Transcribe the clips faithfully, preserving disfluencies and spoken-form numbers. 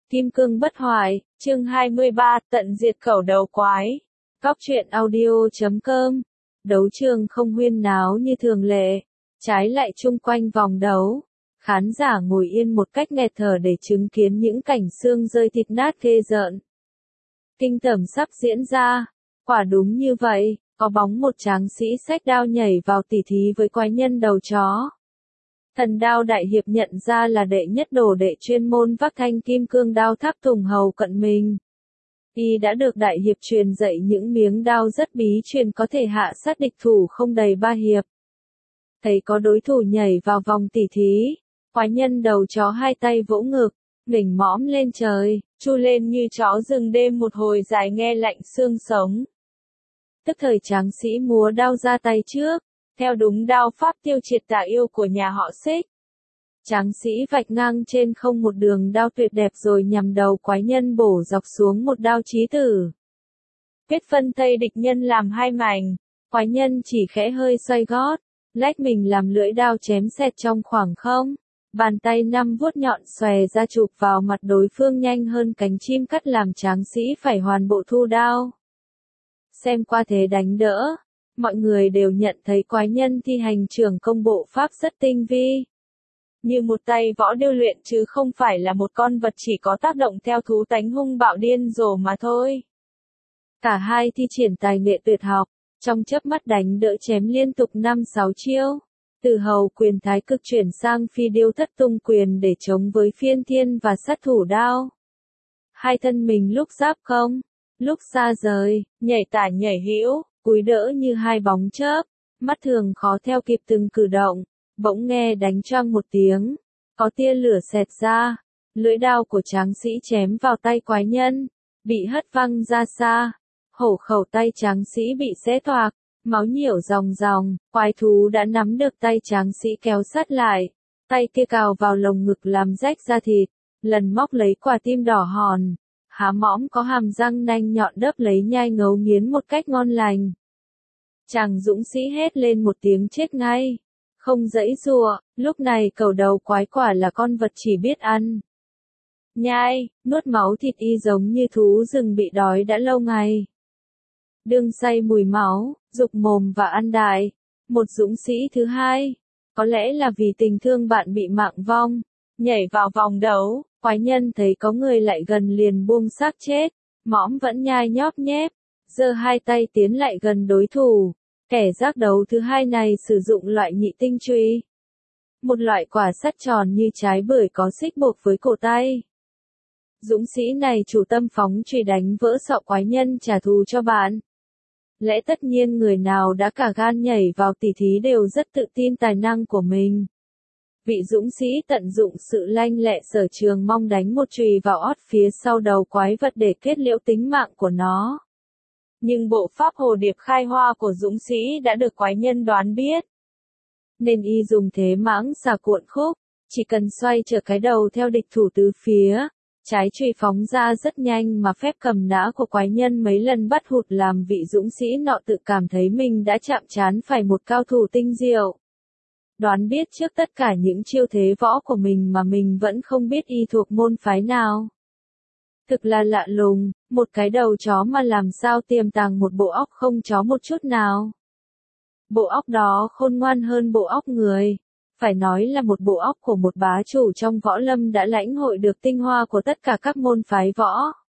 Kim cương bất hoại, chương hai mươi ba, tận diệt khẩu đầu quái. Cóc truyện audio chấm com. Đấu trường không huyên náo như thường lệ, trái lại chung quanh vòng đấu. Khán giả ngồi yên một cách nghẹt thở để chứng kiến những cảnh xương rơi thịt nát ghê rợn. Kinh tởm sắp diễn ra. Quả đúng như vậy, có bóng một tráng sĩ xách đao nhảy vào tỉ thí với quái nhân đầu chó. Thần đao đại hiệp nhận ra là đệ nhất đồ đệ chuyên môn vác thanh kim cương đao tháp tùng hầu cận mình. Y đã được đại hiệp truyền dạy những miếng đao rất bí truyền có thể hạ sát địch thủ không đầy ba hiệp. Thấy có đối thủ nhảy vào vòng tỉ thí, quái nhân đầu chó hai tay vỗ ngực, nghỉnh mõm lên trời, chu lên như chó rừng đêm một hồi dài nghe lạnh xương sống. Tức thời tráng sĩ múa đao ra tay trước, theo đúng đao pháp tiêu triệt tà yêu của nhà họ Xích. Tráng sĩ vạch ngang trên không một đường đao tuyệt đẹp rồi nhằm đầu quái nhân bổ dọc xuống một đao chí tử. Kết phân thây địch nhân làm hai mảnh, quái nhân chỉ khẽ hơi xoay gót, lách mình làm lưỡi đao chém xẹt trong khoảng không. Bàn tay năm vuốt nhọn xòe ra chụp vào mặt đối phương nhanh hơn cánh chim cắt làm tráng sĩ phải hoàn bộ thu đao. Xem qua thế đánh đỡ, mọi người đều nhận thấy quái nhân thi hành trưởng công bộ pháp rất tinh vi. Như một tay võ điêu luyện chứ không phải là một con vật chỉ có tác động theo thú tánh hung bạo điên rồ mà thôi. Cả hai thi triển tài nghệ tuyệt học, trong chớp mắt đánh đỡ chém liên tục năm sáu chiêu. Từ hầu quyền thái cực chuyển sang phi điêu thất tung quyền để chống với phiên thiên và sát thủ đao. Hai thân mình lúc giáp công, lúc xa rời, nhảy tả nhảy hữu, cúi đỡ như hai bóng chớp, mắt thường khó theo kịp từng cử động, bỗng nghe đánh choang một tiếng, có tia lửa xẹt ra, lưỡi đao của tráng sĩ chém vào tay quái nhân, bị hất văng ra xa, hổ khẩu tay tráng sĩ bị xé toạc, máu nhiễu ròng ròng, quái thú đã nắm được tay tráng sĩ kéo sát lại, tay kia cào vào lồng ngực làm rách da thịt, lần móc lấy quả tim đỏ hòn. Há mõm có hàm răng nanh nhọn đớp lấy nhai ngấu nghiến một cách ngon lành. Chàng dũng sĩ hét lên một tiếng chết ngay. Không giãy giụa, lúc này cầu đầu quái quả là con vật chỉ biết ăn. Nhai, nuốt máu thịt y giống như thú rừng bị đói đã lâu ngày. Đương say mùi máu, dục mồm và ăn đại. Một dũng sĩ thứ hai, có lẽ là vì tình thương bạn bị mạng vong, nhảy vào vòng đấu. Quái nhân thấy có người lại gần liền buông xác chết, mõm vẫn nhai nhóp nhép, giơ hai tay tiến lại gần đối thủ. Kẻ giác đấu thứ hai này sử dụng loại nhị tinh chùy, một loại quả sắt tròn như trái bưởi có xích buộc với cổ tay. Dũng sĩ này chủ tâm phóng chùy đánh vỡ sọ quái nhân trả thù cho bạn. Lẽ tất nhiên người nào đã cả gan nhảy vào tỉ thí đều rất tự tin tài năng của mình. Vị dũng sĩ tận dụng sự lanh lẹ sở trường mong đánh một chùy vào ót phía sau đầu quái vật để kết liễu tính mạng của nó. Nhưng bộ pháp hồ điệp khai hoa của dũng sĩ đã được quái nhân đoán biết. Nên y dùng thế mãng xà cuộn khúc, chỉ cần xoay trở cái đầu theo địch thủ tứ phía, trái chùy phóng ra rất nhanh mà phép cầm nã của quái nhân mấy lần bắt hụt làm vị dũng sĩ nọ tự cảm thấy mình đã chạm trán phải một cao thủ tinh diệu. Đoán biết trước tất cả những chiêu thế võ của mình mà mình vẫn không biết y thuộc môn phái nào. Thực là lạ lùng, một cái đầu chó mà làm sao tiềm tàng một bộ óc không chó một chút nào. Bộ óc đó khôn ngoan hơn bộ óc người, phải nói là một bộ óc của một bá chủ trong võ lâm đã lãnh hội được tinh hoa của tất cả các môn phái võ.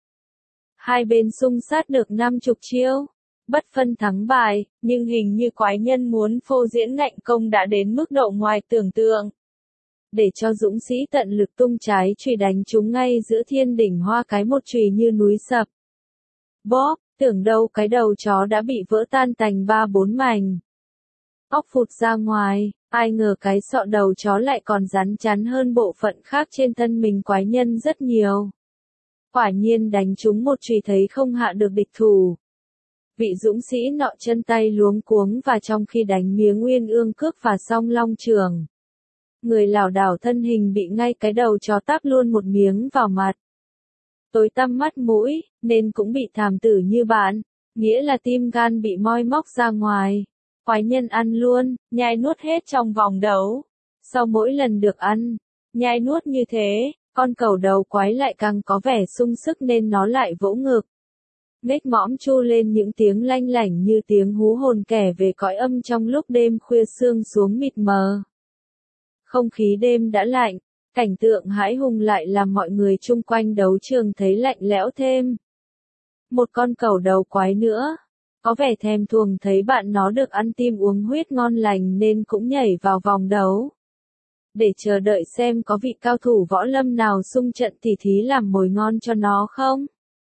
Hai bên xung sát được năm chục chiêu. Bất phân thắng bại, nhưng hình như quái nhân muốn phô diễn ngạnh công đã đến mức độ ngoài tưởng tượng. Để cho dũng sĩ tận lực tung trái chùy đánh chúng ngay giữa thiên đỉnh hoa cái một chùy như núi sập. Bóp, tưởng đâu cái đầu chó đã bị vỡ tan thành ba bốn mảnh. Óc phụt ra ngoài, ai ngờ cái sọ đầu chó lại còn rắn chắn hơn bộ phận khác trên thân mình quái nhân rất nhiều. Quả nhiên đánh chúng một chùy thấy không hạ được địch thủ. Vị dũng sĩ nọ chân tay luống cuống và trong khi đánh miếng uyên ương cước và song long trường. Người lảo đảo thân hình bị ngay cái đầu chó táp luôn một miếng vào mặt. Tối tăm mắt mũi, nên cũng bị thảm tử như bạn, nghĩa là tim gan bị moi móc ra ngoài. Quái nhân ăn luôn, nhai nuốt hết trong vòng đấu. Sau mỗi lần được ăn, nhai nuốt như thế, Con cẩu đầu quái lại càng có vẻ sung sức nên nó lại vỗ ngực. Mếch mõm chu lên những tiếng lanh lảnh như tiếng hú hồn kẻ về cõi âm trong lúc đêm khuya sương xuống mịt mờ. Không khí đêm đã lạnh, cảnh tượng hãi hùng lại làm mọi người chung quanh đấu trường thấy lạnh lẽo thêm. Một con cẩu đầu quái nữa, có vẻ thèm thuồng thấy bạn nó được ăn tim uống huyết ngon lành nên cũng nhảy vào vòng đấu. Để chờ đợi xem có vị cao thủ võ lâm nào xung trận tỉ thí làm mồi ngon cho nó không.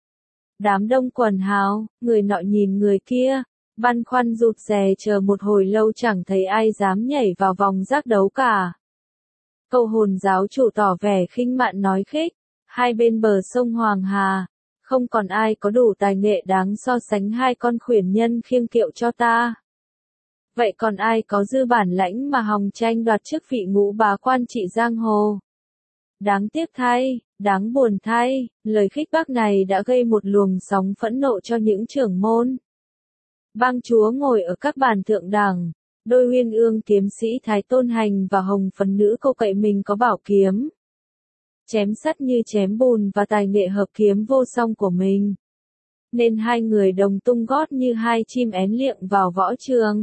Đám đông quần hào, người nọ nhìn người kia, băn khoăn rụt rè chờ một hồi lâu chẳng thấy ai dám nhảy vào vòng giác đấu cả. Câu hồn giáo chủ tỏ vẻ khinh mạn nói khích, hai bên bờ sông Hoàng Hà, không còn ai có đủ tài nghệ đáng so sánh hai con khuyển nhân khiêng kiệu cho ta. Vậy còn ai có dư bản lãnh mà hòng tranh đoạt chức vị ngũ bá quan trị giang hồ? Đáng tiếc thay, đáng buồn thay, lời khích bác này đã gây một luồng sóng phẫn nộ cho những trưởng môn. Bang chúa ngồi ở các bàn thượng đẳng, đôi uyên ương kiếm sĩ Thái Tôn Hành và Hồng Phấn Nữ Cô cậy mình có bảo kiếm. Chém sắt như chém bùn và tài nghệ hợp kiếm vô song của mình. Nên hai người đồng tung gót như hai chim én liệng vào võ trường.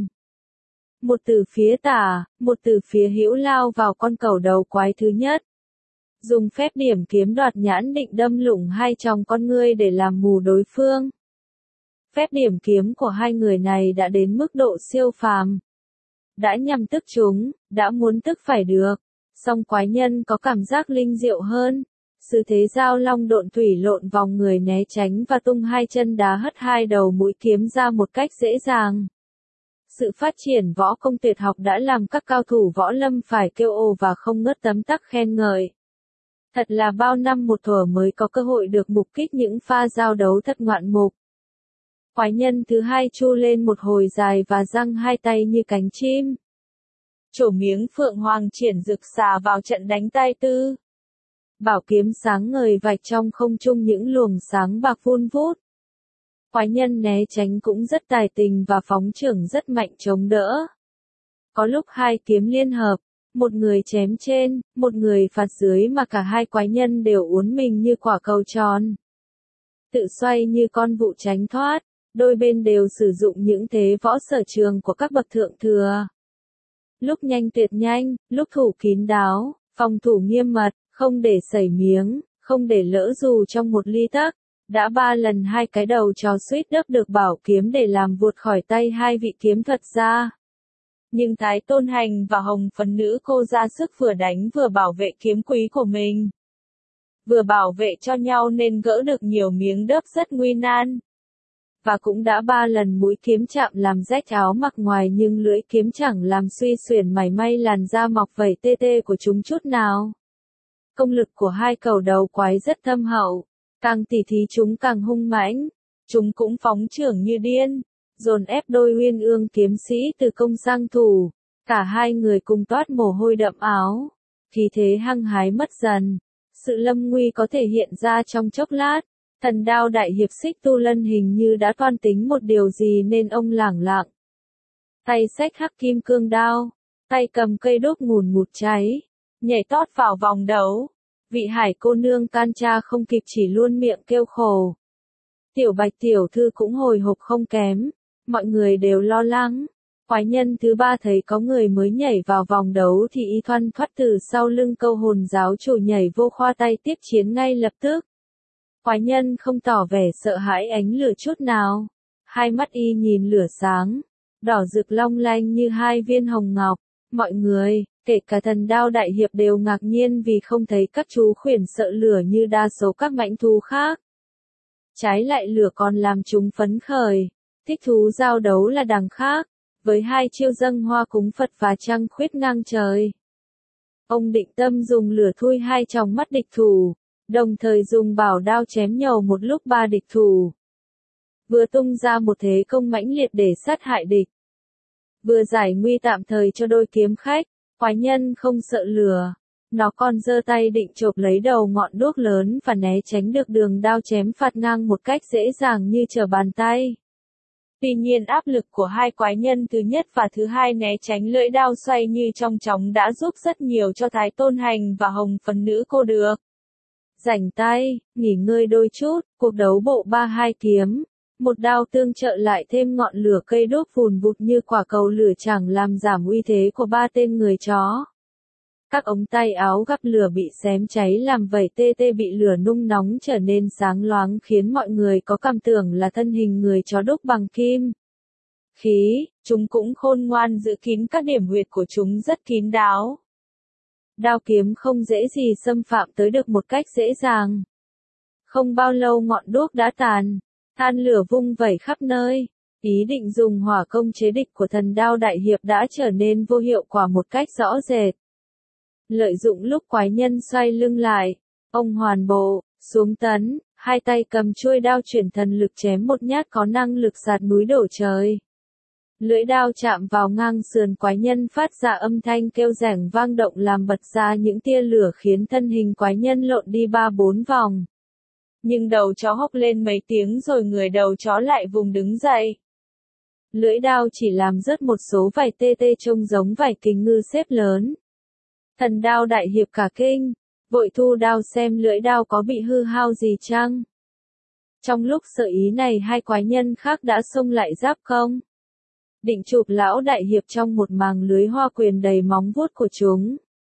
Một từ phía tả, một từ phía hữu lao vào con cẩu đầu quái thứ nhất. Dùng phép điểm kiếm đoạt nhãn định đâm lủng hai tròng con ngươi để làm mù đối phương. Phép điểm kiếm của hai người này đã đến mức độ siêu phàm. Đã nhằm tức chúng, đã muốn tức phải được. Song quái nhân có cảm giác linh diệu hơn. Sự thế giao long độn thủy lộn vòng người né tránh và tung hai chân đá hất hai đầu mũi kiếm ra một cách dễ dàng. Sự phát triển võ công tuyệt học đã làm các cao thủ võ lâm phải kêu ồ và không ngớt tấm tắc khen ngợi. Thật là bao năm một thuở mới có cơ hội được mục kích những pha giao đấu thật ngoạn mục. Quái nhân thứ hai chu lên một hồi dài và giăng hai tay như cánh chim. Trổ miếng phượng hoàng triển rực xà vào trận đánh tai tư. Bảo kiếm sáng ngời vạch trong không trung những luồng sáng bạc vun vút. Quái nhân né tránh cũng rất tài tình và phóng chưởng rất mạnh chống đỡ. Có lúc hai kiếm liên hợp, một người chém trên, một người phạt dưới mà cả hai quái nhân đều uốn mình như quả cầu tròn. Tự xoay như con vụ tránh thoát, đôi bên đều sử dụng những thế võ sở trường của các bậc thượng thừa. Lúc nhanh tuyệt nhanh, lúc thủ kín đáo, phòng thủ nghiêm mật, không để sẩy miếng, không để lỡ dù trong một ly tắc. Đã ba lần hai cái đầu trò suýt đớp được bảo kiếm để làm vụt khỏi tay hai vị kiếm thuật gia. Nhưng Thái Tôn Hành và Hồng Phấn Nữ Cô ra sức vừa đánh vừa bảo vệ kiếm quý của mình. Vừa bảo vệ cho nhau nên gỡ được nhiều miếng đớp rất nguy nan. Và cũng đã ba lần mũi kiếm chạm làm rách áo mặc ngoài nhưng lưỡi kiếm chẳng làm suy xuyển mảy may làn da mọc vảy tê tê của chúng chút nào. Công lực của hai cẩu đầu quái rất thâm hậu. Càng tỉ thí chúng càng hung mãnh, chúng cũng phóng chưởng như điên, dồn ép đôi uyên ương kiếm sĩ từ công sang thủ, cả hai người cùng toát mồ hôi đậm áo, khí thế hăng hái mất dần, sự lâm nguy có thể hiện ra trong chốc lát, thần đao đại hiệp Xích Tu Lân hình như đã toan tính một điều gì nên ông lảng lặng. Tay xách hắc kim cương đao, tay cầm cây đốt ngùn ngụt cháy, nhảy tót vào vòng đấu. Vị hải cô nương can cha không kịp chỉ luôn miệng kêu khổ. Tiểu Bạch tiểu thư cũng hồi hộp không kém, mọi người đều lo lắng. Quái nhân thứ ba thấy có người mới nhảy vào vòng đấu thì y thoăn thoắt từ sau lưng câu hồn giáo chủ nhảy vô khoa tay tiếp chiến ngay lập tức. Quái nhân không tỏ vẻ sợ hãi ánh lửa chút nào. Hai mắt y nhìn lửa sáng, đỏ rực long lanh như hai viên hồng ngọc. Mọi người, kể cả thần đao đại hiệp đều ngạc nhiên vì không thấy các chú khuyển sợ lửa như đa số các mãnh thú khác. Trái lại lửa còn làm chúng phấn khởi, thích thú giao đấu là đằng khác, với hai chiêu dâng hoa cúng Phật và trăng khuyết ngang trời. Ông định tâm dùng lửa thui hai tròng mắt địch thủ, đồng thời dùng bảo đao chém nhầu một lúc ba địch thủ. Vừa tung ra một thế công mãnh liệt để sát hại địch. Vừa giải nguy tạm thời cho đôi kiếm khách, quái nhân không sợ lửa. Nó còn giơ tay định chộp lấy đầu ngọn đuốc lớn và né tránh được đường đao chém phạt ngang một cách dễ dàng như trở bàn tay. Tuy nhiên áp lực của hai quái nhân thứ nhất và thứ hai né tránh lưỡi đao xoay như trong chóng đã giúp rất nhiều cho Thái Tôn Hành và Hồng Phấn Nữ Cô được. rảnh tay, nghỉ ngơi đôi chút, cuộc đấu bộ ba hai kiếm. Một đao tương trợ lại thêm ngọn lửa cây đốt vùn vụt như quả cầu lửa chẳng làm giảm uy thế của ba tên người chó. Các ống tay áo gắp lửa bị xém cháy làm vảy tê tê bị lửa nung nóng trở nên sáng loáng khiến mọi người có cảm tưởng là thân hình người chó đúc bằng kim. Khí, chúng cũng khôn ngoan giữ kín các điểm huyệt của chúng rất kín đáo. Đao kiếm không dễ gì xâm phạm tới được một cách dễ dàng. Không bao lâu ngọn đuốc đã tàn, than lửa vung vẩy khắp nơi. Ý định dùng hỏa công chế địch của thần đao đại hiệp đã trở nên vô hiệu quả một cách rõ rệt. Lợi dụng lúc quái nhân xoay lưng lại, ông hoàn bộ, xuống tấn, hai tay cầm chuôi đao chuyển thần lực chém một nhát có năng lực sạt núi đổ trời. Lưỡi đao chạm vào ngang sườn quái nhân phát ra âm thanh kêu rẻng vang động làm bật ra những tia lửa khiến thân hình quái nhân lộn đi ba bốn vòng. Nhưng đầu chó hốc lên mấy tiếng rồi người đầu chó lại vùng đứng dậy. Lưỡi đao chỉ làm rớt một số vảy tê tê trông giống vảy kình ngư xếp lớn. Thần đao đại hiệp cả kinh, vội thu đao xem lưỡi đao có bị hư hao gì chăng. Trong lúc sợ ý này hai quái nhân khác đã xông lại giáp công. Định chụp lão đại hiệp trong một màng lưới hoa quyền đầy móng vuốt của chúng.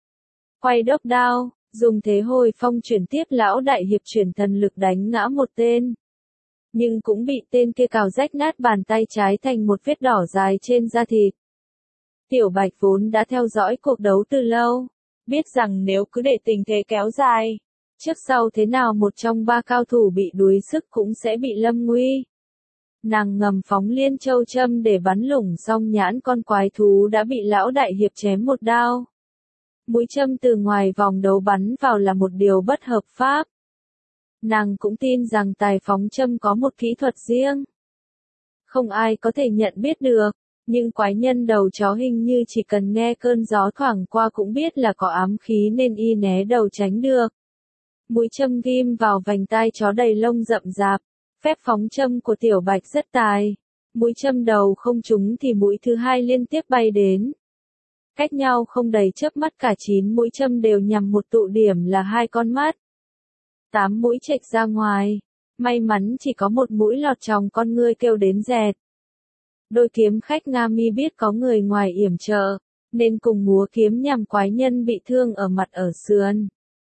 Quay đốc đao, dùng thế hồi phong chuyển tiếp lão đại hiệp chuyển thần lực đánh ngã một tên. Nhưng cũng bị tên kia cào rách nát bàn tay trái thành một vết đỏ dài trên da thịt. Tiểu Bạch vốn đã theo dõi cuộc đấu từ lâu, biết rằng nếu cứ để tình thế kéo dài, trước sau thế nào một trong ba cao thủ bị đuối sức cũng sẽ bị lâm nguy. Nàng ngầm phóng liên châu châm để bắn lủng song nhãn con quái thú đã bị lão đại hiệp chém một đao. Mũi châm từ ngoài vòng đấu bắn vào là một điều bất hợp pháp. Nàng cũng tin rằng tài phóng châm có một kỹ thuật riêng. Không ai có thể nhận biết được, nhưng quái nhân đầu chó hình như chỉ cần nghe cơn gió thoảng qua cũng biết là có ám khí nên y né đầu tránh được. Mũi châm ghim vào vành tai chó đầy lông rậm rạp. Phép phóng châm của Tiểu Bạch rất tài. Mũi châm đầu không trúng thì mũi thứ hai liên tiếp bay đến. Cách nhau không đầy chớp mắt cả chín mũi châm đều nhằm một tụ điểm là hai con mắt. Tám mũi chệch ra ngoài. May mắn chỉ có một mũi lọt trong con ngươi kêu đến rẹt. Đôi kiếm khách Nga Mi biết có người ngoài yểm trợ, nên cùng múa kiếm nhằm quái nhân bị thương ở mặt ở sườn.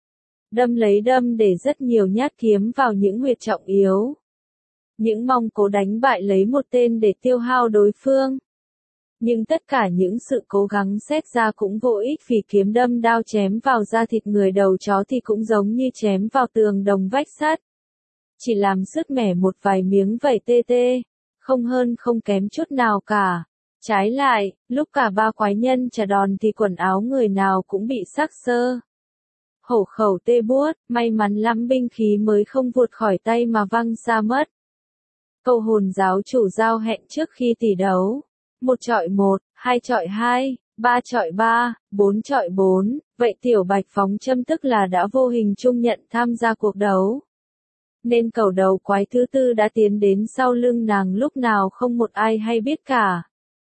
Đâm lấy đâm để rất nhiều nhát kiếm vào những huyệt trọng yếu. Những mong cố đánh bại lấy một tên để tiêu hao đối phương. Nhưng tất cả những sự cố gắng xét ra cũng vô ích vì kiếm đâm đao chém vào da thịt người đầu chó thì cũng giống như chém vào tường đồng vách sắt. Chỉ làm sứt mẻ một vài miếng vảy tê tê, không hơn không kém chút nào cả. Trái lại, lúc cả ba quái nhân trả đòn thì quần áo người nào cũng bị xắc xơ. Hổ khẩu tê buốt, may mắn lắm binh khí mới không vụt khỏi tay mà văng xa mất. Câu hồn giáo chủ giao hẹn trước khi tỷ đấu. Một chọi một, hai chọi hai, ba chọi ba, bốn chọi bốn, vậy Tiểu Bạch phóng châm tức là đã vô hình chung nhận tham gia cuộc đấu. Nên cầu đầu quái thứ tư đã tiến đến sau lưng nàng lúc nào không một ai hay biết cả.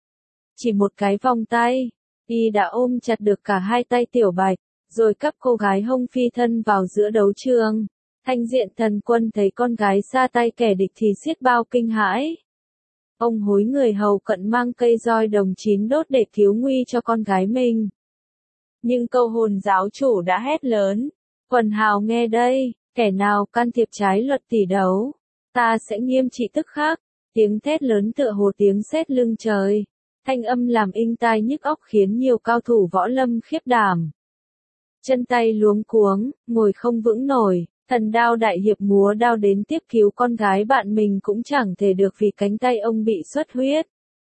Chỉ một cái vòng tay, y đã ôm chặt được cả hai tay Tiểu Bạch, rồi cắp cô gái hông phi thân vào giữa đấu trường. Thanh Diện Thần Quân thấy con gái xa tay kẻ địch thì xiết bao kinh hãi. Ông hối người hầu cận mang cây roi đồng chín đốt để cứu nguy cho con gái mình. Nhưng câu hồn giáo chủ đã hét lớn, quần hào nghe đây, kẻ nào can thiệp trái luật tỷ đấu, ta sẽ nghiêm trị tức khắc. Tiếng thét lớn tựa hồ tiếng sét lưng trời, thanh âm làm inh tai nhức óc khiến nhiều cao thủ võ lâm khiếp đảm. Chân tay luống cuống, ngồi không vững nổi. Thần đao đại hiệp múa đao đến tiếp cứu con gái bạn mình cũng chẳng thể được vì cánh tay ông bị xuất huyết.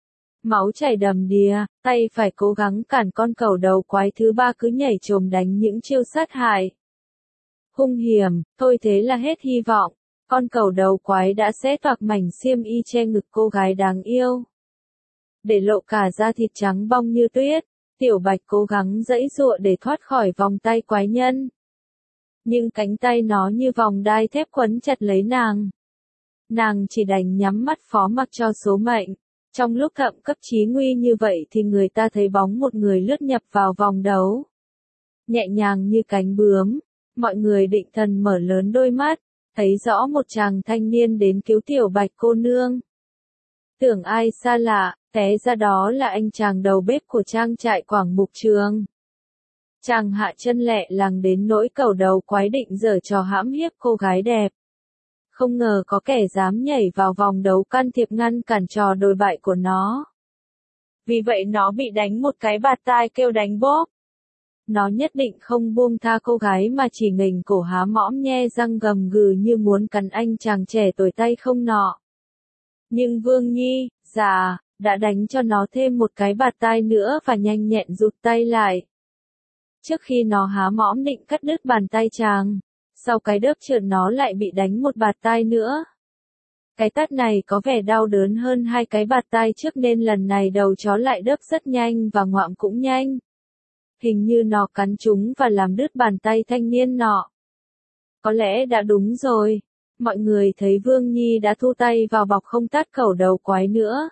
Máu chảy đầm đìa, tay phải cố gắng cản con cẩu đầu quái thứ ba cứ nhảy chồm đánh những chiêu sát hại. Hung hiểm, thôi thế là hết hy vọng, con cẩu đầu quái đã xé toạc mảnh xiêm y che ngực cô gái đáng yêu. Để lộ cả da thịt trắng bong như tuyết, Tiểu Bạch cố gắng giãy giụa để thoát khỏi vòng tay quái nhân. Nhưng cánh tay nó như vòng đai thép quấn chặt lấy nàng. Nàng chỉ đành nhắm mắt phó mặc cho số mệnh. Trong lúc thậm cấp chí nguy như vậy thì người ta thấy bóng một người lướt nhập vào vòng đấu. Nhẹ nhàng như cánh bướm, mọi người định thần mở lớn đôi mắt, thấy rõ một chàng thanh niên đến cứu tiểu Bạch cô nương. Tưởng ai xa lạ, té ra đó là anh chàng đầu bếp của trang trại Quảng Mục Trường. Chàng hạ chân lẹ làng đến nỗi cẩu đầu quái định giở trò hãm hiếp cô gái đẹp. Không ngờ có kẻ dám nhảy vào vòng đấu can thiệp ngăn cản trò đồi bại của nó. Vì vậy nó bị đánh một cái bạt tai kêu đánh bóp. Nó nhất định không buông tha cô gái mà chỉ nghềnh cổ há mõm nhe răng gầm gừ như muốn cắn anh chàng trẻ tuổi tay không nọ. Nhưng Vương Nhi, già, đã đánh cho nó thêm một cái bạt tai nữa và nhanh nhẹn rụt tay lại. Trước khi nó há mõm định cắt đứt bàn tay chàng, sau cái đớp trượt nó lại bị đánh một bạt tai nữa. Cái tát này có vẻ đau đớn hơn hai cái bạt tai trước nên lần này đầu chó lại đớp rất nhanh và ngoạm cũng nhanh. Hình như nó cắn trúng và làm đứt bàn tay thanh niên nọ. Có lẽ đã đúng rồi. Mọi người thấy Vương Nhi đã thu tay vào bọc không tát cẩu đầu quái nữa.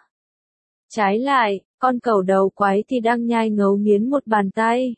Trái lại, con cẩu đầu quái thì đang nhai ngấu nghiến một bàn tay.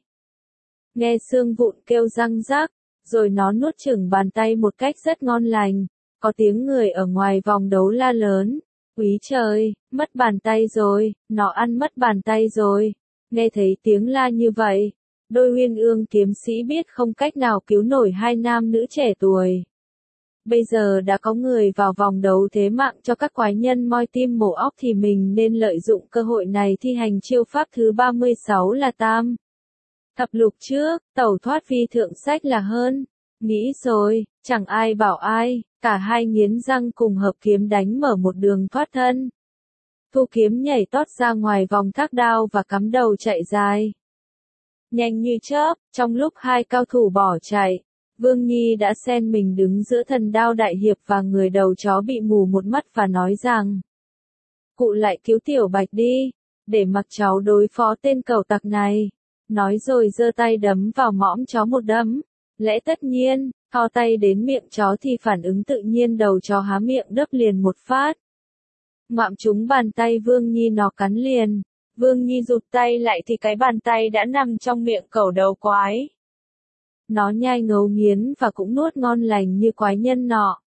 Nghe xương vụn kêu răng rắc, rồi nó nuốt chửng bàn tay một cách rất ngon lành. Có tiếng người ở ngoài vòng đấu la lớn. Úy trời, mất bàn tay rồi, nó ăn mất bàn tay rồi. Nghe thấy tiếng la như vậy, đôi uyên ương kiếm sĩ biết không cách nào cứu nổi hai nam nữ trẻ tuổi. Bây giờ đã có người vào vòng đấu thế mạng cho các quái nhân moi tim mổ óc thì mình nên lợi dụng cơ hội này thi hành chiêu pháp thứ ba mươi sáu là tam. Thập lục trước, tẩu thoát phi thượng sách là hơn. Nghĩ rồi, chẳng ai bảo ai, cả hai nghiến răng cùng hợp kiếm đánh mở một đường thoát thân. Thu kiếm nhảy tót ra ngoài vòng thác đao và cắm đầu chạy dài. Nhanh như chớp, trong lúc hai cao thủ bỏ chạy, Vương Nhi đã xen mình đứng giữa thần đao đại hiệp và người đầu chó bị mù một mắt và nói rằng: Cụ lại cứu tiểu Bạch đi, để mặc cháu đối phó tên cẩu tặc này. Nói rồi giơ tay đấm vào mõm chó một đấm. Lẽ tất nhiên, thò tay đến miệng chó thì phản ứng tự nhiên đầu chó há miệng đớp liền một phát. Ngoạm trúng bàn tay Vương Nhi nó cắn liền. Vương Nhi rụt tay lại thì cái bàn tay đã nằm trong miệng cẩu đầu quái. Nó nhai ngấu nghiến và cũng nuốt ngon lành như quái nhân nọ.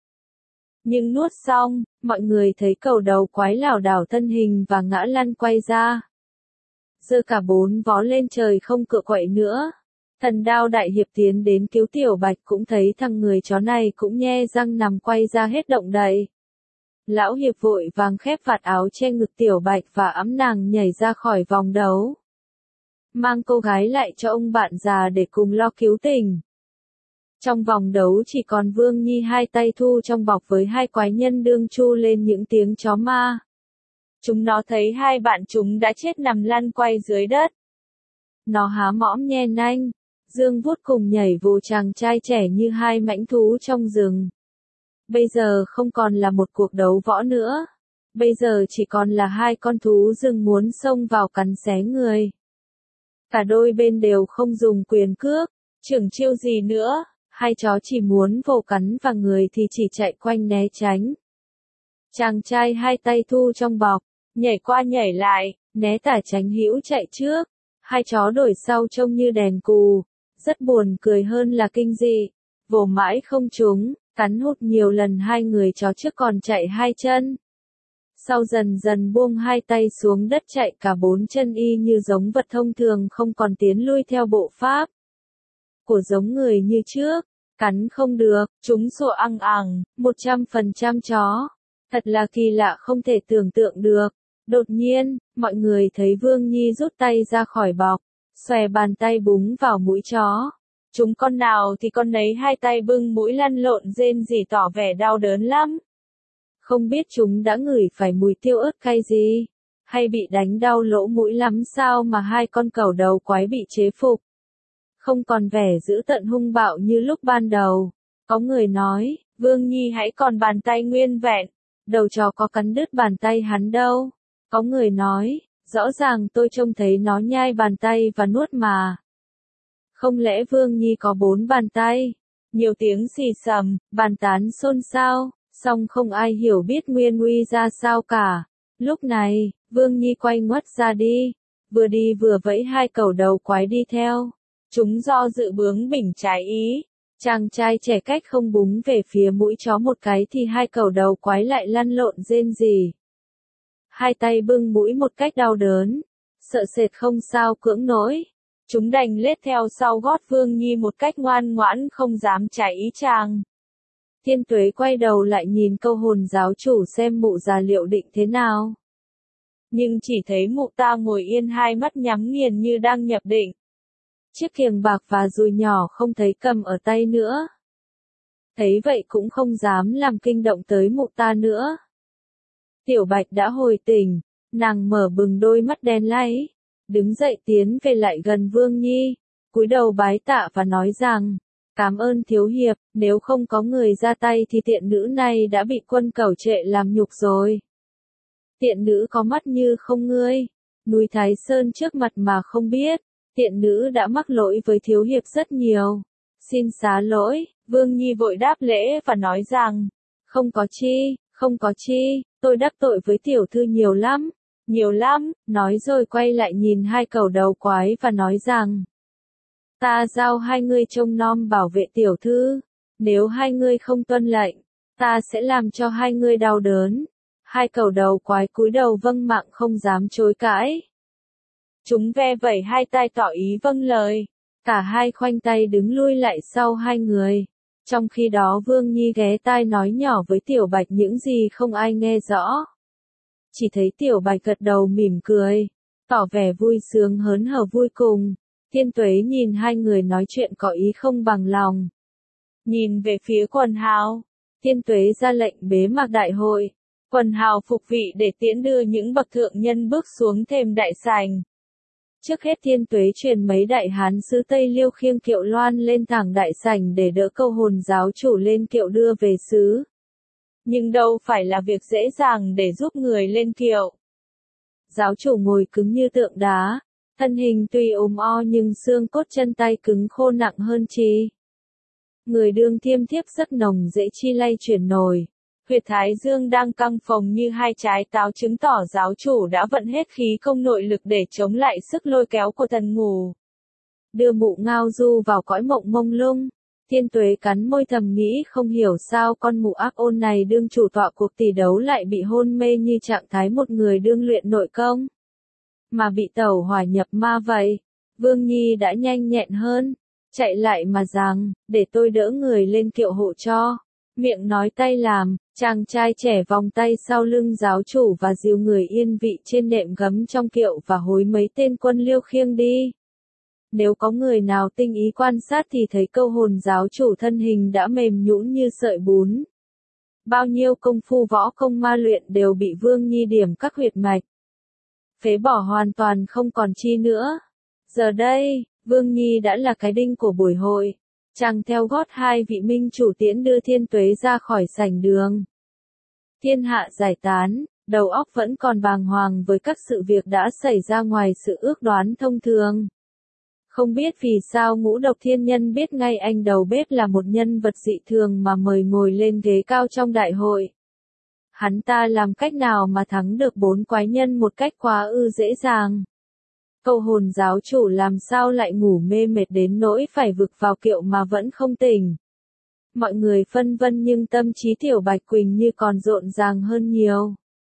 Nhưng nuốt xong, mọi người thấy cẩu đầu quái lảo đảo thân hình và ngã lăn quay ra. Giơ cả bốn vó lên trời không cựa quậy nữa. Thần đao đại hiệp tiến đến cứu tiểu Bạch cũng thấy thằng người chó này cũng nhe răng nằm quay ra hết động đậy. Lão hiệp vội vàng khép vạt áo che ngực tiểu Bạch và ẵm nàng nhảy ra khỏi vòng đấu. Mang cô gái lại cho ông bạn già để cùng lo cứu tình. Trong vòng đấu chỉ còn Vương Nhi hai tay thu trong bọc với hai quái nhân đương chu lên những tiếng chó ma. Chúng nó thấy hai bạn chúng đã chết nằm lăn quay dưới đất. Nó há mõm nhe nanh, dương vuốt cùng nhảy vù chàng trai trẻ như hai mãnh thú trong rừng. Bây giờ không còn là một cuộc đấu võ nữa. Bây giờ chỉ còn là hai con thú rừng muốn xông vào cắn xé người. Cả đôi bên đều không dùng quyền cước, chưởng chiêu gì nữa, hai chó chỉ muốn vồ cắn và người thì chỉ chạy quanh né tránh. Chàng trai hai tay thu trong bọc, nhảy qua nhảy lại, né tả tránh hữu chạy trước. Hai chó đổi sau trông như đèn cù, rất buồn cười hơn là kinh dị. Vồ mãi không trúng, cắn hút nhiều lần hai người chó trước còn chạy hai chân. Sau dần dần buông hai tay xuống đất chạy cả bốn chân y như giống vật thông thường không còn tiến lui theo bộ pháp của giống người như trước. Cắn không được, chúng sủa ăng ẳng, một trăm phần trăm chó. Thật là kỳ lạ không thể tưởng tượng được. Đột nhiên, mọi người thấy Vương Nhi rút tay ra khỏi bọc, xòe bàn tay búng vào mũi chó. Chúng con nào thì con nấy hai tay bưng mũi lăn lộn rên rỉ tỏ vẻ đau đớn lắm. Không biết chúng đã ngửi phải mùi tiêu ớt cay gì, hay bị đánh đau lỗ mũi lắm sao mà hai con cẩu đầu quái bị chế phục. Không còn vẻ dữ tợn hung bạo như lúc ban đầu. Có người nói, Vương Nhi hãy còn bàn tay nguyên vẹn, đầu chó có cắn đứt bàn tay hắn đâu. Có người nói, rõ ràng tôi trông thấy nó nhai bàn tay và nuốt mà. Không lẽ Vương Nhi có bốn bàn tay? Nhiều tiếng xì xầm, bàn tán xôn xao, song không ai hiểu biết nguyên uy ra sao cả. Lúc này, Vương Nhi quay ngoắt ra đi, vừa đi vừa vẫy hai cẩu đầu quái đi theo. Chúng do dự bướng bỉnh trái ý, Chàng trai trẻ cách không búng về phía mũi chó một cái thì hai cầu đầu quái lại lăn lộn rên rỉ. Hai tay bưng mũi một cách đau đớn, sợ sệt không sao cưỡng nổi. Chúng đành lết theo sau gót Vương Nhi một cách ngoan ngoãn không dám trái ý chàng. Thiên Tuế quay đầu lại nhìn Câu Hồn giáo chủ xem mụ già liệu định thế nào. Nhưng chỉ thấy mụ ta ngồi yên hai mắt nhắm nghiền như đang nhập định. Chiếc kiềng bạc và dùi nhỏ không thấy cầm ở tay nữa. Thấy vậy cũng không dám làm kinh động tới mụ ta nữa. Tiểu Bạch đã hồi tỉnh, nàng mở bừng đôi mắt đen láy, đứng dậy tiến về lại gần Vương Nhi, cúi đầu bái tạ và nói rằng, cảm ơn thiếu hiệp, nếu không có người ra tay thì tiện nữ này đã bị quân cẩu trệ làm nhục rồi. Tiện nữ có mắt như không ngươi, núi Thái Sơn trước mặt mà không biết, tiện nữ đã mắc lỗi với thiếu hiệp rất nhiều. Xin xá lỗi, Vương Nhi vội đáp lễ và nói rằng, không có chi, không có chi, tôi đắc tội với tiểu thư nhiều lắm, nhiều lắm, nói rồi quay lại nhìn hai cầu đầu quái và nói rằng, ta giao hai ngươi trông nom bảo vệ tiểu thư, nếu hai ngươi không tuân lệnh, ta sẽ làm cho hai ngươi đau đớn. Hai cầu đầu quái cúi đầu vâng mạng không dám chối cãi. Chúng ve vẩy hai tay tỏ ý vâng lời, cả hai khoanh tay đứng lui lại sau hai người. Trong khi đó Vương Nhi ghé tai nói nhỏ với Tiểu Bạch những gì không ai nghe rõ. Chỉ thấy Tiểu Bạch gật đầu mỉm cười, tỏ vẻ vui sướng hớn hở vui cùng. Thiên Tuế nhìn hai người nói chuyện có ý không bằng lòng. Nhìn về phía quần hào, Thiên Tuế ra lệnh bế mạc đại hội. Quần hào phục vị để tiễn đưa những bậc thượng nhân bước xuống thềm đại sảnh. Trước hết Thiên Tuế truyền mấy đại hán sứ Tây Liêu khiêng kiệu loan lên thẳng đại sảnh để đỡ Câu Hồn giáo chủ lên kiệu đưa về xứ. Nhưng đâu phải là việc dễ dàng để giúp người lên kiệu. Giáo chủ ngồi cứng như tượng đá, thân hình tuy ốm o nhưng xương cốt chân tay cứng khô nặng hơn chi. Người đương thiêm thiếp rất nồng dễ chi lay chuyển nổi. Huyệt thái dương đang căng phồng như hai trái táo chứng tỏ giáo chủ đã vận hết khí công nội lực để chống lại sức lôi kéo của thần ngủ. Đưa mụ ngao du vào cõi mộng mông lung, Thiên Tuế cắn môi thầm nghĩ không hiểu sao con mụ ác ôn này đương chủ tọa cuộc tỷ đấu lại bị hôn mê như trạng thái một người đương luyện nội công. Mà bị tẩu hỏa nhập ma vậy. Vương Nhi đã nhanh nhẹn hơn, chạy lại mà rằng, để tôi đỡ người lên kiệu hộ cho. Miệng nói tay làm, chàng trai trẻ vòng tay sau lưng giáo chủ và dìu người yên vị trên nệm gấm trong kiệu và hối mấy tên quân Liêu khiêng đi. Nếu có người nào tinh ý quan sát thì thấy Câu Hồn giáo chủ thân hình đã mềm nhũn như sợi bún. Bao nhiêu công phu võ công ma luyện đều bị Vương Nhi điểm các huyệt mạch. Phế bỏ hoàn toàn không còn chi nữa. Giờ đây, Vương Nhi đã là cái đinh của buổi hội. Chàng theo gót hai vị minh chủ tiễn đưa Thiên Tuế ra khỏi sảnh đường. Thiên hạ giải tán, đầu óc vẫn còn bàng hoàng với các sự việc đã xảy ra ngoài sự ước đoán thông thường. Không biết vì sao Ngũ Độc Thiên Nhân biết ngay anh đầu bếp là một nhân vật dị thường mà mời ngồi lên ghế cao trong đại hội. Hắn ta làm cách nào mà thắng được bốn quái nhân một cách quá ư dễ dàng. Câu Hồn giáo chủ làm sao lại ngủ mê mệt đến nỗi phải vực vào kiệu mà vẫn không tỉnh. Mọi người phân vân nhưng tâm trí Tiểu Bạch Quỳnh như còn rộn ràng hơn nhiều.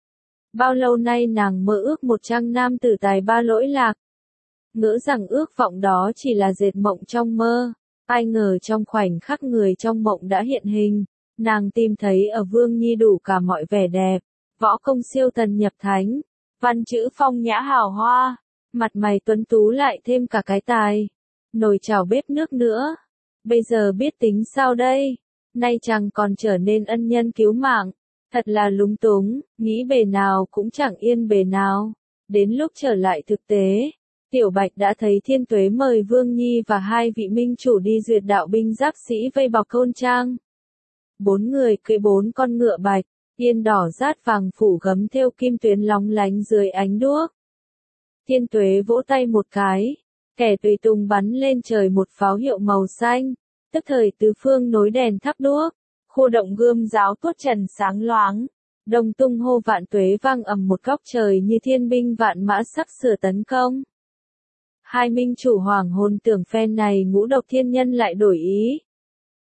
Bao lâu nay nàng mơ ước một trang nam tử tài ba lỗi lạc. Ngỡ rằng ước vọng đó chỉ là dệt mộng trong mơ. Ai ngờ trong khoảnh khắc người trong mộng đã hiện hình. Nàng tìm thấy ở Vương Nhi đủ cả mọi vẻ đẹp. Võ công siêu thần nhập thánh. Văn chữ phong nhã hào hoa. Mặt mày tuấn tú lại thêm cả cái tài. Nồi chảo bếp nước nữa. Bây giờ biết tính sao đây? Nay chàng còn trở nên ân nhân cứu mạng. Thật là lúng túng, nghĩ bề nào cũng chẳng yên bề nào. Đến lúc trở lại thực tế, Tiểu Bạch đã thấy Thiên Tuế mời Vương Nhi và hai vị minh chủ đi duyệt đạo binh giáp sĩ vây bọc thôn trang. Bốn người cưỡi bốn con ngựa bạch, yên đỏ rát vàng phủ gấm thêu kim tuyến lóng lánh dưới ánh đuốc. Thiên Tuế vỗ tay một cái, kẻ tùy tùng bắn lên trời một pháo hiệu màu xanh, tức thời tứ phương nối đèn thắp đuốc, khu động gươm giáo tuốt trần sáng loáng, đồng tung hô vạn tuế vang ầm một góc trời như thiên binh vạn mã sắp sửa tấn công. Hai minh chủ hoàng hồn tưởng phen này Ngũ Độc Thiên Nhân lại đổi ý.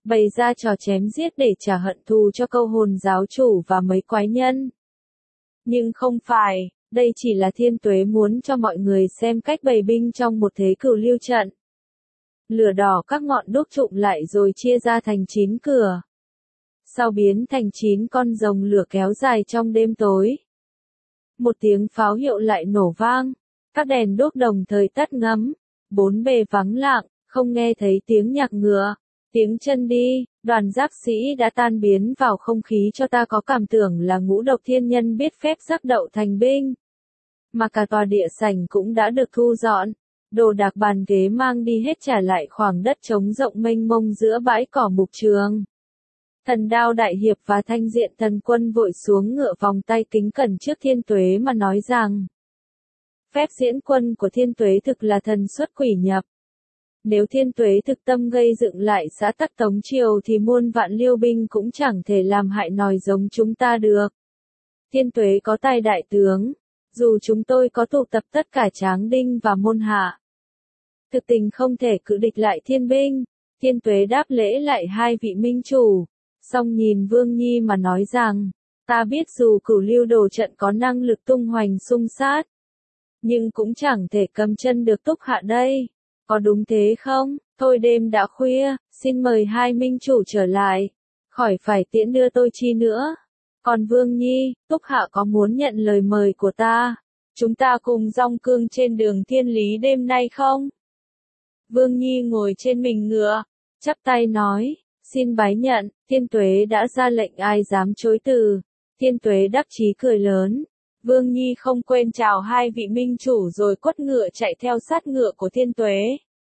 bày ra trò chém giết để trả hận thù cho câu hồn giáo chủ và mấy quái nhân. Nhưng không phải, đây chỉ là Thiên Tuế muốn cho mọi người xem cách bày binh trong một thế cửu lưu trận. Lửa đỏ các ngọn đuốc trụm lại rồi chia ra thành chín cửa. Sau biến thành chín con rồng lửa kéo dài trong đêm tối. Một tiếng pháo hiệu lại nổ vang, các đèn đuốc đồng thời tắt ngấm, bốn bề vắng lặng, không nghe thấy tiếng nhạc ngựa, tiếng chân đi, đoàn giáp sĩ đã tan biến vào không khí cho ta có cảm tưởng là ngũ độc thiên nhân biết phép rắc đậu thành binh. Mà cả tòa địa sảnh cũng đã được thu dọn, đồ đạc bàn ghế mang đi hết trả lại khoảng đất trống rộng mênh mông giữa bãi cỏ mục trường. Thần Đao đại hiệp và Thanh Diện thần quân vội xuống ngựa vòng tay kính cẩn trước Thiên Tuế mà nói rằng: phép diễn quân của Thiên Tuế thực là thần xuất quỷ nhập. Nếu Thiên Tuế thực tâm gây dựng lại xã Tắc Tống Triều thì muôn vạn liêu binh cũng chẳng thể làm hại nòi giống chúng ta được. Thiên Tuế có tài đại tướng, dù chúng tôi có tụ tập tất cả tráng đinh và môn hạ, thực tình không thể cự địch lại thiên binh. Thiên Tuế đáp lễ lại hai vị minh chủ, xong nhìn Vương Nhi mà nói rằng: ta biết dù cửu lưu đồ trận có năng lực tung hoành xung sát, nhưng cũng chẳng thể cầm chân được Túc Hạ đây. Có đúng thế không? Thôi đêm đã khuya, xin mời hai minh chủ trở lại, khỏi phải tiễn đưa tôi chi nữa. Còn Vương Nhi, Túc Hạ có muốn nhận lời mời của ta? Chúng ta cùng dong cương trên đường thiên lý đêm nay không? Vương Nhi ngồi trên mình ngựa, chắp tay nói: xin bái nhận. Thiên Tuế đã ra lệnh ai dám chối từ. Thiên Tuế đắc chí cười lớn. Vương Nhi không quên chào hai vị minh chủ rồi quất ngựa chạy theo sát ngựa của Thiên Tuế.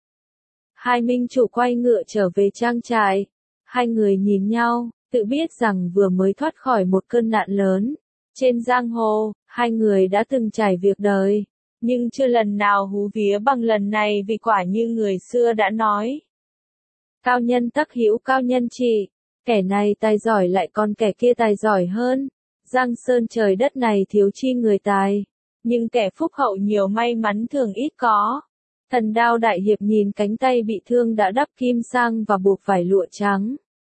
Hai minh chủ quay ngựa trở về trang trại. Hai người nhìn nhau, tự biết rằng vừa mới thoát khỏi một cơn nạn lớn. Trên giang hồ, hai người đã từng trải việc đời, nhưng chưa lần nào hú vía bằng lần này vì quả như người xưa đã nói: cao nhân tắc hữu cao nhân trị, kẻ này tài giỏi lại còn kẻ kia tài giỏi hơn. Giang sơn trời đất này thiếu chi người tài, nhưng kẻ phúc hậu nhiều may mắn thường ít có. Thần Đao đại hiệp nhìn cánh tay bị thương đã đắp kim sang và buộc vải lụa trắng,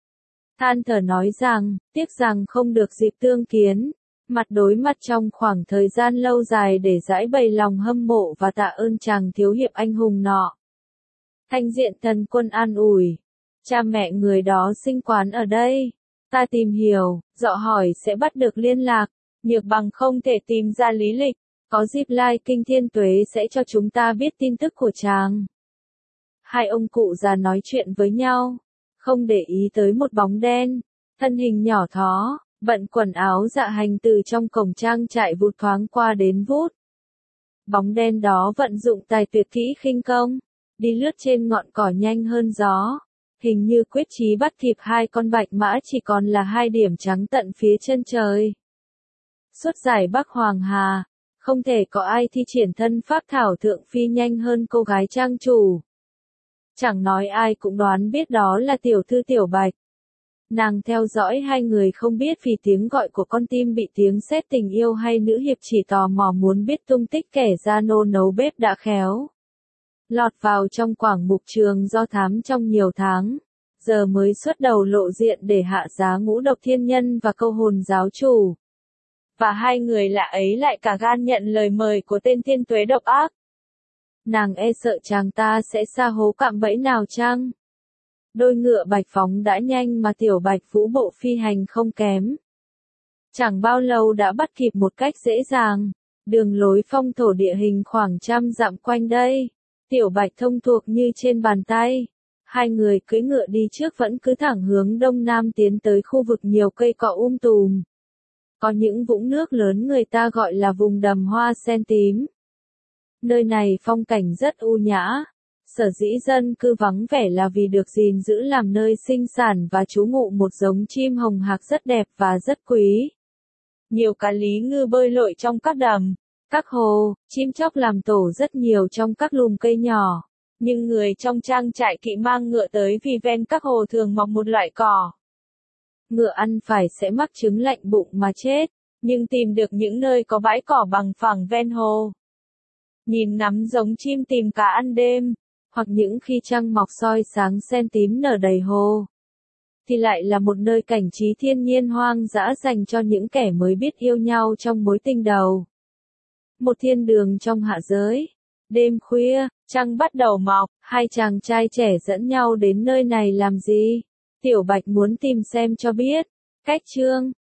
than thở nói rằng: tiếc rằng không được dịp tương kiến, mặt đối mặt trong khoảng thời gian lâu dài để giải bày lòng hâm mộ và tạ ơn chàng thiếu hiệp anh hùng nọ. Thanh Diện thần quân an ủi: cha mẹ người đó sinh quán ở đây, ta tìm hiểu, dọ hỏi sẽ bắt được liên lạc, nhược bằng không thể tìm ra lý lịch, có dịp lai kinh Thiên Tuế sẽ cho chúng ta biết tin tức của chàng. Hai ông cụ già nói chuyện với nhau, không để ý tới một bóng đen, thân hình nhỏ thó, bận quần áo dạ hành từ trong cổng trang trại vụt thoáng qua đến vút. Bóng đen đó vận dụng tài tuyệt kỹ khinh công, đi lướt trên ngọn cỏ nhanh hơn gió, hình như quyết chí bắt kịp hai con bạch mã chỉ còn là hai điểm trắng tận phía chân trời. Suốt giải Bắc Hoàng Hà, không thể có ai thi triển thân pháp thảo thượng phi nhanh hơn cô gái trang chủ. Chẳng nói ai cũng đoán biết đó là tiểu thư Tiểu Bạch. Nàng theo dõi hai người không biết vì tiếng gọi của con tim bị tiếng sét tình yêu hay nữ hiệp chỉ tò mò muốn biết tung tích kẻ gia nô nấu bếp đã khéo lọt vào trong quảng mục trường do thám trong nhiều tháng, giờ mới xuất đầu lộ diện để hạ giá ngũ độc thiên nhân và câu hồn giáo chủ. Và hai người lạ ấy lại cả gan nhận lời mời của tên Thiên Tuế độc ác. Nàng e sợ chàng ta sẽ sa hố cạm bẫy nào chăng? Đôi ngựa bạch phóng đã nhanh mà Tiểu Bạch vũ bộ phi hành không kém. Chẳng bao lâu đã bắt kịp một cách dễ dàng, đường lối phong thổ địa hình khoảng trăm dặm quanh đây. Tiểu Bạch thông thuộc như trên bàn tay. Hai người cưỡi ngựa đi trước vẫn cứ thẳng hướng đông nam tiến tới khu vực nhiều cây cọ um tùm. Có những vũng nước lớn người ta gọi là vùng đầm hoa sen tím. Nơi này phong cảnh rất u nhã. Sở dĩ dân cư vắng vẻ là vì được gìn giữ làm nơi sinh sản và trú ngụ một giống chim hồng hạc rất đẹp và rất quý. Nhiều cá lý ngư bơi lội trong các đầm, các hồ, chim chóc làm tổ rất nhiều trong các lùm cây nhỏ. Nhưng người trong trang trại kỵ mang ngựa tới vì ven các hồ thường mọc một loại cỏ. Ngựa ăn phải sẽ mắc chứng lạnh bụng mà chết, nhưng tìm được những nơi có bãi cỏ bằng phẳng ven hồ. Nhìn ngắm giống chim tìm cá ăn đêm, hoặc những khi trăng mọc soi sáng sen tím nở đầy hồ. thì lại là một nơi cảnh trí thiên nhiên hoang dã dành cho những kẻ mới biết yêu nhau trong mối tình đầu. Một thiên đường trong hạ giới. Đêm khuya, trăng bắt đầu mọc, hai chàng trai trẻ dẫn nhau đến nơi này làm gì? Tiểu Bạch muốn tìm xem cho biết. Cách chương